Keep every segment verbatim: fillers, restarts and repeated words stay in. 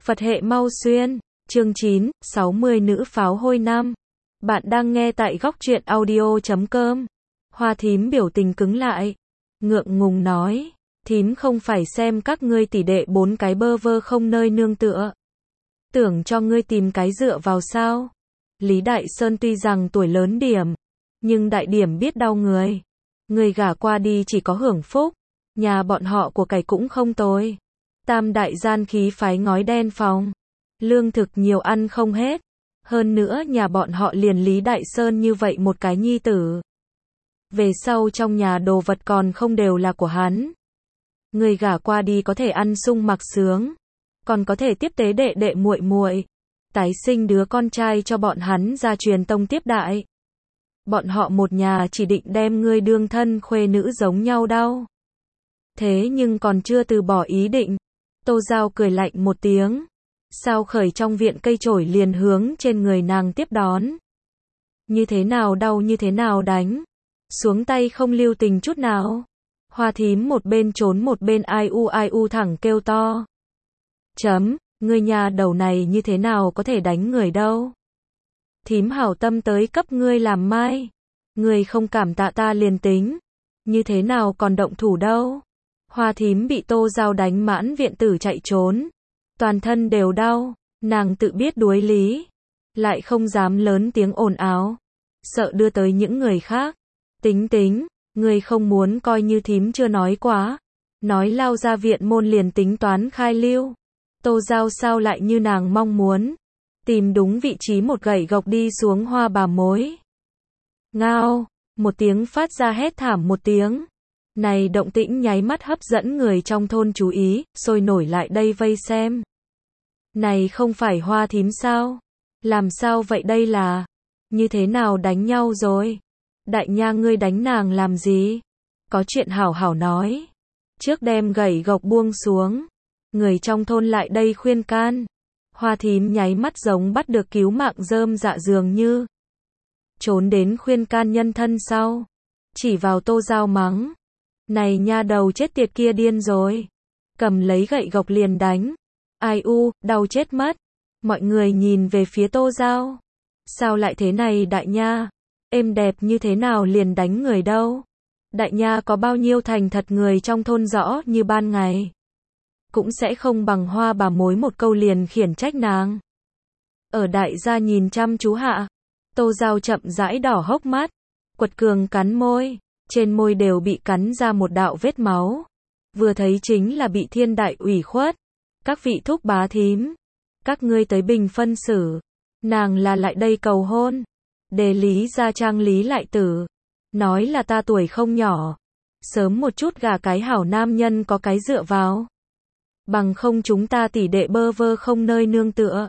Phật hệ mau xuyên, chương chín, sáu mươi nữ pháo hôi nam. Bạn đang nghe tại góc truyện audio chấm com. Hoa thím biểu tình cứng lại. Ngượng ngùng nói, thím không phải xem các ngươi tỷ đệ bốn cái bơ vơ không nơi nương tựa. Tưởng cho ngươi tìm cái dựa vào sao? Lý Đại Sơn tuy rằng tuổi lớn điểm, nhưng đại điểm biết đau người. Người gả qua đi chỉ có hưởng phúc, nhà bọn họ của cải cũng không tồi. Tam đại gian khí phái ngói đen phòng, lương thực nhiều ăn không hết. Hơn nữa nhà bọn họ liền Lý Đại Sơn như vậy một cái nhi tử. Về sau trong nhà đồ vật còn không đều là của hắn. Người gả qua đi có thể ăn sung mặc sướng, còn có thể tiếp tế đệ đệ muội muội, tái sinh đứa con trai cho bọn hắn ra truyền tông tiếp đại. Bọn họ một nhà chỉ định đem ngươi đương thân khuê nữ giống nhau đâu. Thế nhưng còn chưa từ bỏ ý định. Tô Giao cười lạnh một tiếng, sao khởi trong viện cây chổi liền hướng trên người nàng tiếp đón. Như thế nào đau như thế nào đánh, xuống tay không lưu tình chút nào. Hoa thím một bên trốn một bên ai u ai u thẳng kêu to. Chấm, ngươi nhà đầu này như thế nào có thể đánh người đâu. Thím hảo tâm tới cấp ngươi làm mai, ngươi không cảm tạ ta liền tính, như thế nào còn động thủ đâu. Hoa thím bị Tô Giao đánh mãn viện tử chạy trốn, toàn thân đều đau, nàng tự biết đuối lý, lại không dám lớn tiếng ồn ào, sợ đưa tới những người khác. Tính tính, ngươi không muốn coi như thím chưa nói quá, nói lao ra viện môn liền tính toán khai lưu. Tô Giao sao lại như nàng mong muốn, tìm đúng vị trí một gậy gộc đi xuống hoa bà mối. Ngao, một tiếng phát ra hét thảm một tiếng. Này động tĩnh nháy mắt hấp dẫn người trong thôn chú ý, sôi nổi lại đây vây xem. Này không phải hoa thím sao? Làm sao vậy đây là? Như thế nào đánh nhau rồi? Đại nha ngươi đánh nàng làm gì? Có chuyện hảo hảo nói. Trước đem gậy gộc buông xuống. Người trong thôn lại đây khuyên can. Hoa thím nháy mắt giống bắt được cứu mạng rơm dạ dường như. Trốn đến khuyên can nhân thân sau. Chỉ vào Tô Giao mắng. Này nha đầu chết tiệt kia điên rồi. Cầm lấy gậy gộc liền đánh. Ai u, đau chết mất. Mọi người nhìn về phía Tô Giao. Sao lại thế này đại nha? Êm đẹp như thế nào liền đánh người đâu? Đại nha có bao nhiêu thành thật người trong thôn rõ như ban ngày. Cũng sẽ không bằng hoa bà mối một câu liền khiển trách nàng. Ở đại gia nhìn chăm chú hạ. Tô Giao chậm rãi đỏ hốc mắt. Quật cường cắn môi. Trên môi đều bị cắn ra một đạo vết máu. Vừa thấy chính là bị thiên đại ủy khuất. Các vị thúc bá thím, các ngươi tới bình phân xử. Nàng là lại đây cầu hôn. Đề Lý gia trang Lý lại tử. Nói là ta tuổi không nhỏ. Sớm một chút gả cái hảo nam nhân có cái dựa vào. Bằng không chúng ta tỷ đệ bơ vơ không nơi nương tựa.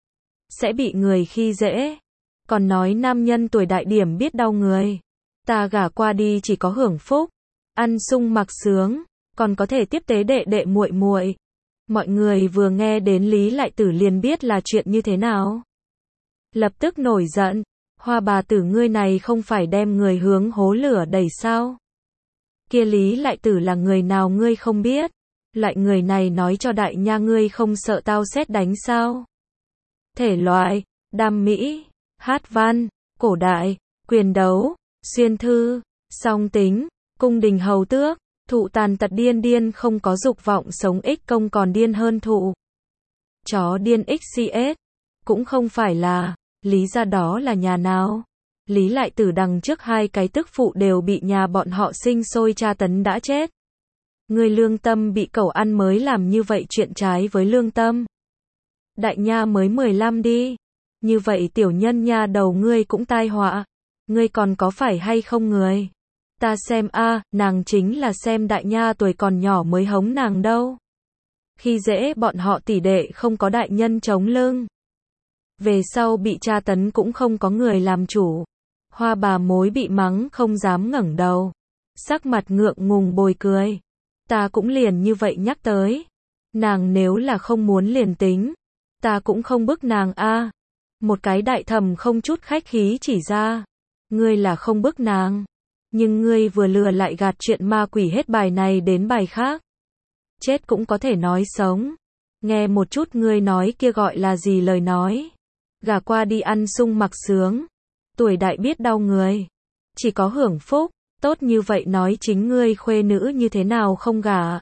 Sẽ bị người khi dễ. Còn nói nam nhân tuổi đại điểm biết đau người. Ta gả qua đi chỉ có hưởng phúc, ăn sung mặc sướng, còn có thể tiếp tế đệ đệ muội muội. Mọi người vừa nghe đến Lý lại tử liền biết là chuyện như thế nào. Lập tức nổi giận, hoa bà tử ngươi này không phải đem người hướng hố lửa đẩy sao? Kia Lý lại tử là người nào ngươi không biết? Loại người này nói cho đại nha ngươi không sợ tao sét đánh sao? Thể loại, đam mỹ, hát văn, cổ đại, quyền đấu, xuyên thư, song tính, cung đình hầu tước, thụ tàn tật điên điên không có dục vọng sống ích công còn điên hơn thụ. Chó điên ích xs, cũng không phải là, Lý ra đó là nhà nào? Lý lại tử đằng trước hai cái tức phụ đều bị nhà bọn họ sinh sôi tra tấn đã chết. Người lương tâm bị cẩu ăn mới làm như vậy chuyện trái với lương tâm. Đại nha mới mười lăm đi. Như vậy tiểu nhân nha đầu ngươi cũng tai họa. Ngươi còn có phải hay không người? Ta xem a, à, nàng chính là xem đại nha tuổi còn nhỏ mới hống nàng đâu. Khi dễ bọn họ tỷ đệ không có đại nhân chống lưng. Về sau bị tra tấn cũng không có người làm chủ. Hoa bà mối bị mắng không dám ngẩng đầu. Sắc mặt ngượng ngùng bồi cười. Ta cũng liền như vậy nhắc tới. Nàng nếu là không muốn liền tính. Ta cũng không bức nàng a. À. Một cái đại thẩm không chút khách khí chỉ ra. Ngươi là không bức nàng. Nhưng ngươi vừa lừa lại gạt chuyện ma quỷ hết bài này đến bài khác. Chết cũng có thể nói sống. Nghe một chút ngươi nói kia gọi là gì lời nói. Gả qua đi ăn sung mặc sướng. Tuổi đại biết đau người. Chỉ có hưởng phúc. Tốt như vậy nói chính ngươi khuê nữ như thế nào không gả.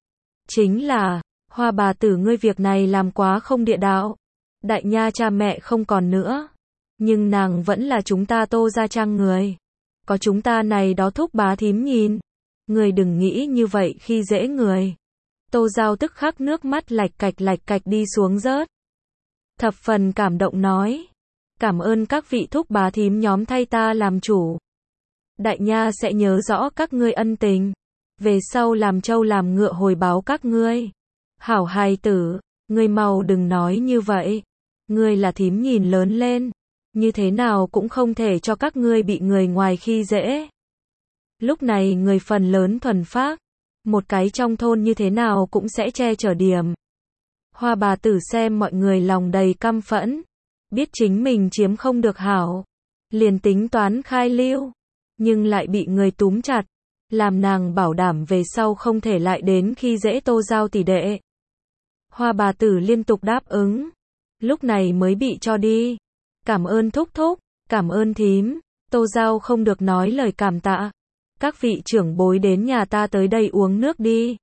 Chính là, Hoa bà tử ngươi việc này làm quá không địa đạo. Đại nha cha mẹ không còn nữa. Nhưng nàng vẫn là chúng ta Tô gia trang người. Có chúng ta này đó thúc bá thím nhìn. Người đừng nghĩ như vậy khi dễ người. Tô Giao tức khắc nước mắt lạch cạch lạch cạch đi xuống rớt. Thập phần cảm động nói. Cảm ơn các vị thúc bá thím nhóm thay ta làm chủ. Đại nha sẽ nhớ rõ các ngươi ân tình. Về sau làm trâu làm ngựa hồi báo các ngươi. Hảo hài tử, ngươi mau đừng nói như vậy. Ngươi là thím nhìn lớn lên. Như thế nào cũng không thể cho các ngươi bị người ngoài khi dễ. Lúc này người phần lớn thuần phác. Một cái trong thôn như thế nào cũng sẽ che chở điểm. Hoa bà tử xem mọi người lòng đầy căm phẫn. Biết chính mình chiếm không được hảo. Liền tính toán khai lưu. Nhưng lại bị người túm chặt. Làm nàng bảo đảm về sau không thể lại đến khi dễ Tô Giao tỷ đệ. Hoa bà tử liên tục đáp ứng. Lúc này mới bị cho đi. Cảm ơn thúc thúc, cảm ơn thím. Tô Giao không được nói lời cảm tạ. Các vị trưởng bối đến nhà ta tới đây uống nước đi.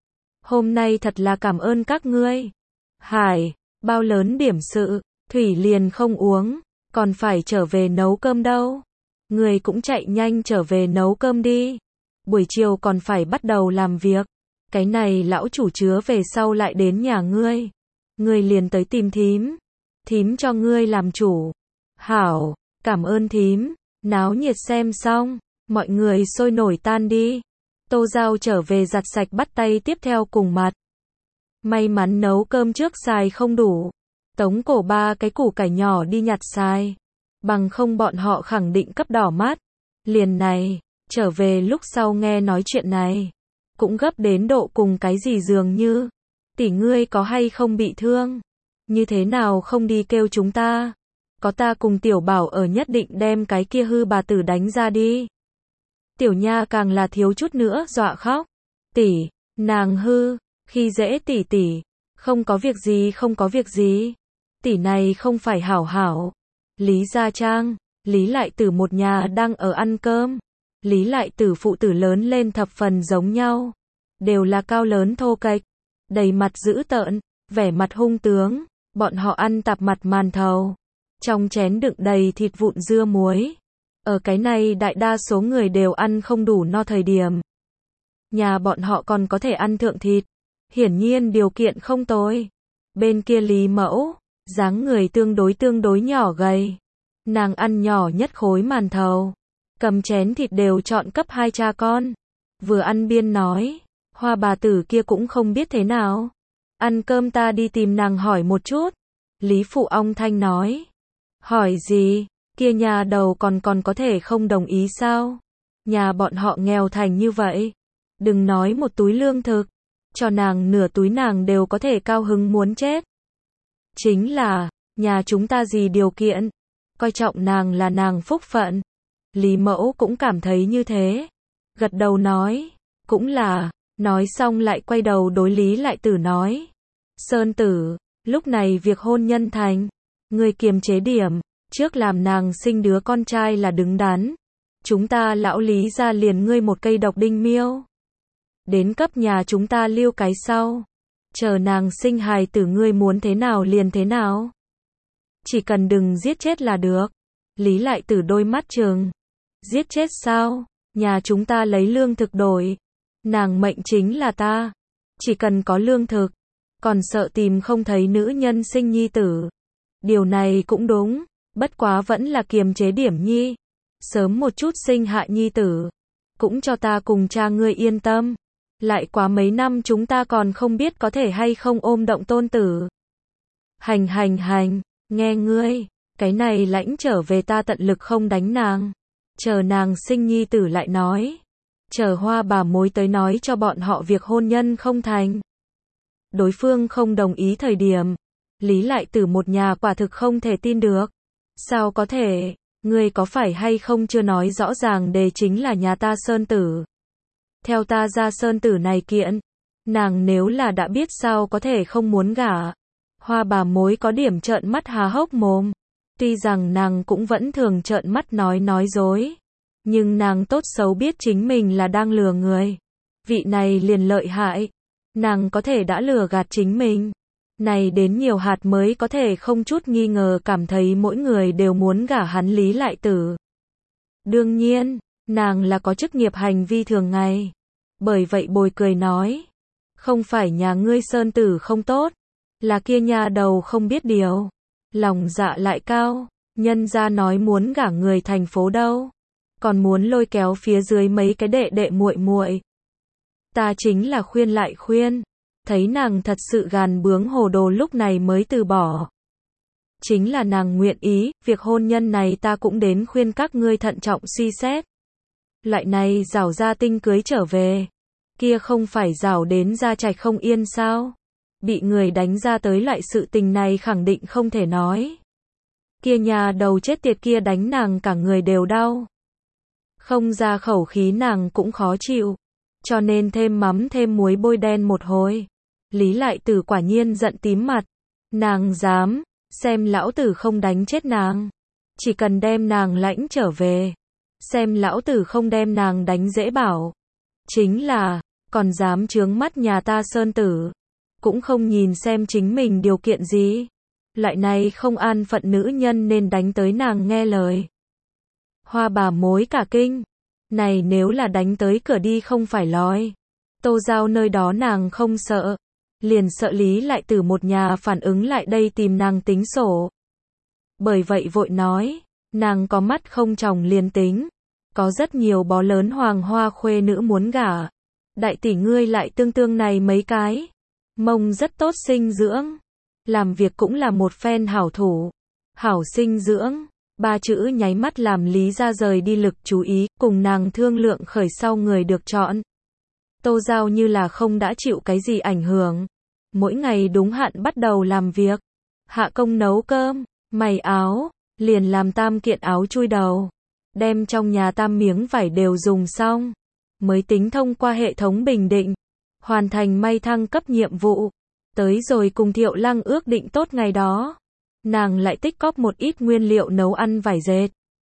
Hôm nay thật là cảm ơn các ngươi. Hải, bao lớn điểm sự, Thủy liền không uống, còn phải trở về nấu cơm đâu. Người cũng chạy nhanh trở về nấu cơm đi. Buổi chiều còn phải bắt đầu làm việc. Cái này lão chủ chứa về sau lại đến nhà ngươi. Ngươi liền tới tìm thím. Thím cho ngươi làm chủ. Hảo, cảm ơn thím. Náo nhiệt xem xong. Mọi người sôi nổi tan đi. Tô Giao trở về giặt sạch bắt tay tiếp theo cùng mặt. May mắn nấu cơm trước xài không đủ. Tống cổ ba cái củ cải nhỏ đi nhặt xài. Bằng không bọn họ khẳng định cấp đỏ mắt. Liền này, trở về lúc sau nghe nói chuyện này. Cũng gấp đến độ cùng cái gì dường như. Tỷ ngươi có hay không bị thương? Như thế nào không đi kêu chúng ta? Có ta cùng tiểu bảo ở nhất định đem cái kia hư bà tử đánh ra đi. Tiểu nha càng là thiếu chút nữa dọa khóc. Tỷ, nàng hư, khi dễ tỷ tỷ. Không có việc gì không có việc gì. Tỷ này không phải hảo hảo. Lý Gia Trang, Lý Lại Tử một nhà đang ở ăn cơm. Lý Lại Tử phụ tử lớn lên thập phần giống nhau. Đều là cao lớn thô kệch. Đầy mặt dữ tợn, vẻ mặt hung tướng. Bọn họ ăn tạp mặt màn thầu. Trong chén đựng đầy thịt vụn dưa muối. Ở cái này đại đa số người đều ăn không đủ no thời điểm. Nhà bọn họ còn có thể ăn thượng thịt. Hiển nhiên điều kiện không tồi. Bên kia Lý Mẫu, dáng người tương đối tương đối nhỏ gầy. Nàng ăn nhỏ nhất khối màn thầu. Cầm chén thịt đều chọn cấp hai cha con. Vừa ăn biên nói. Hoa bà tử kia cũng không biết thế nào. Ăn cơm ta đi tìm nàng hỏi một chút. Lý Phụ Ong Thanh nói. Hỏi gì? Kia nhà đầu còn còn có thể không đồng ý sao? Nhà bọn họ nghèo thành như vậy. Đừng nói một túi lương thực. Cho nàng nửa túi nàng đều có thể cao hứng muốn chết. Chính là, nhà chúng ta gì điều kiện? Coi trọng nàng là nàng phúc phận. Lý Mẫu cũng cảm thấy như thế. Gật đầu nói. Cũng là, nói xong lại quay đầu đối Lý Lại Tử nói. Sơn tử, lúc này việc hôn nhân thành. Người kiềm chế điểm. Trước làm nàng sinh đứa con trai là đứng đắn. Chúng ta lão Lý ra liền ngươi một cây độc đinh miêu. Đến cấp nhà chúng ta lưu cái sau. Chờ nàng sinh hài tử ngươi muốn thế nào liền thế nào. Chỉ cần đừng giết chết là được. Lý Lại Tử đôi mắt trừng. Giết chết sao? Nhà chúng ta lấy lương thực đổi. Nàng mệnh chính là ta. Chỉ cần có lương thực. Còn sợ tìm không thấy nữ nhân sinh nhi tử. Điều này cũng đúng. Bất quá vẫn là kiềm chế điểm nhi. Sớm một chút sinh hạ nhi tử. Cũng cho ta cùng cha ngươi yên tâm. Lại quá mấy năm chúng ta còn không biết có thể hay không ôm động tôn tử. Hành hành hành, nghe ngươi. Cái này lãnh trở về ta tận lực không đánh nàng. Chờ nàng sinh nhi tử lại nói. Chờ Hoa bà mối tới nói cho bọn họ việc hôn nhân không thành. Đối phương không đồng ý thời điểm. Lý Lại Tử một nhà quả thực không thể tin được. Sao có thể, ngươi có phải hay không chưa nói rõ ràng đề chính là nhà ta Sơn tử. Theo ta ra Sơn tử này kiện, Nàng nếu là đã biết sao có thể không muốn gả. Hoa bà mối có điểm trợn mắt há hốc mồm. Tuy rằng nàng cũng vẫn thường trợn mắt nói nói dối. Nhưng nàng tốt xấu biết chính mình là đang lừa người. Vị này liền lợi hại. Nàng có thể đã lừa gạt chính mình. Này đến nhiều hạt mới có thể không chút nghi ngờ cảm thấy mỗi người đều muốn gả hắn Lý Lại Tử. Đương nhiên, nàng là có chức nghiệp hành vi thường ngày. Bởi vậy bồi cười nói. Không phải nhà ngươi Sơn Tử không tốt. Là kia nhà đầu không biết điều. Lòng dạ lại cao. Nhân ra nói muốn gả người thành phố đâu. Còn muốn lôi kéo phía dưới mấy cái đệ đệ muội muội. Ta chính là khuyên lại khuyên. Thấy nàng thật sự gàn bướng hồ đồ lúc này mới từ bỏ. Chính là nàng nguyện ý, việc hôn nhân này ta cũng đến khuyên các ngươi thận trọng suy xét. Lại này rảo ra tinh cưới trở về. Kia không phải rảo đến ra trạch không yên sao? Bị người đánh ra tới loại sự tình này khẳng định không thể nói. Kia nhà đầu chết tiệt kia đánh nàng cả người đều đau. Không ra khẩu khí nàng cũng khó chịu. Cho nên thêm mắm thêm muối bôi đen một hồi. Lý Lại Tử quả nhiên giận tím mặt. Nàng dám, xem lão tử không đánh chết nàng. Chỉ cần đem nàng lãnh trở về. Xem lão tử không đem nàng đánh dễ bảo. Chính là, còn dám chướng mắt nhà ta Sơn Tử. Cũng không nhìn xem chính mình điều kiện gì. Lại này không an phận nữ nhân nên đánh tới nàng nghe lời. Hoa bà mối cả kinh. Này nếu là đánh tới cửa đi không phải lói. Tô Giao nơi đó nàng không sợ. Liền sợ Lý Lại Tử một nhà phản ứng lại đây tìm nàng tính sổ. Bởi vậy vội nói, nàng có mắt không tròng liền tính. Có rất nhiều bó lớn hoàng hoa khuê nữ muốn gả. Đại tỷ ngươi lại tương tương này mấy cái. Mông rất tốt sinh dưỡng. Làm việc cũng là một phen hảo thủ. Hảo sinh dưỡng. Ba chữ nháy mắt làm Lý ra rời đi lực chú ý, cùng nàng thương lượng khởi sau người được chọn. Tô Giao như là không đã chịu cái gì ảnh hưởng. Mỗi ngày đúng hạn bắt đầu làm việc. Hạ công nấu cơm, may áo, liền làm tam kiện áo chui đầu. Đem trong nhà tam miếng vải đều dùng xong. Mới tính thông qua hệ thống bình định. Hoàn thành may thăng cấp nhiệm vụ. Tới rồi cùng Thiệu Lăng ước định tốt ngày đó. Nàng lại tích cóp một ít nguyên liệu nấu ăn vải dệt.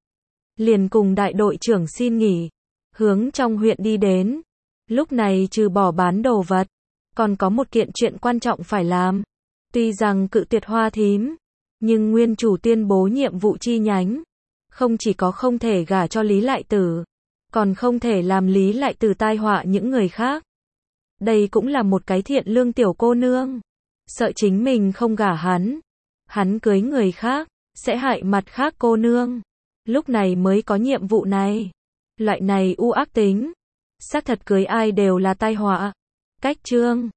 Liền cùng đại đội trưởng xin nghỉ. Hướng trong huyện đi đến. Lúc này trừ bỏ bán đồ vật. Còn có một kiện chuyện quan trọng phải làm. Tuy rằng cự tuyệt Hoa thím. Nhưng nguyên chủ tuyên bố nhiệm vụ chi nhánh. Không chỉ có không thể gả cho Lý Lại Tử. Còn không thể làm Lý Lại Tử tai họa những người khác. Đây cũng là một cái thiện lương tiểu cô nương. Sợ chính mình không gả hắn. Hắn cưới người khác. Sẽ hại mặt khác cô nương. Lúc này mới có nhiệm vụ này. Loại này u ác tính. Xác thật cưới ai đều là tai họa. Cách chương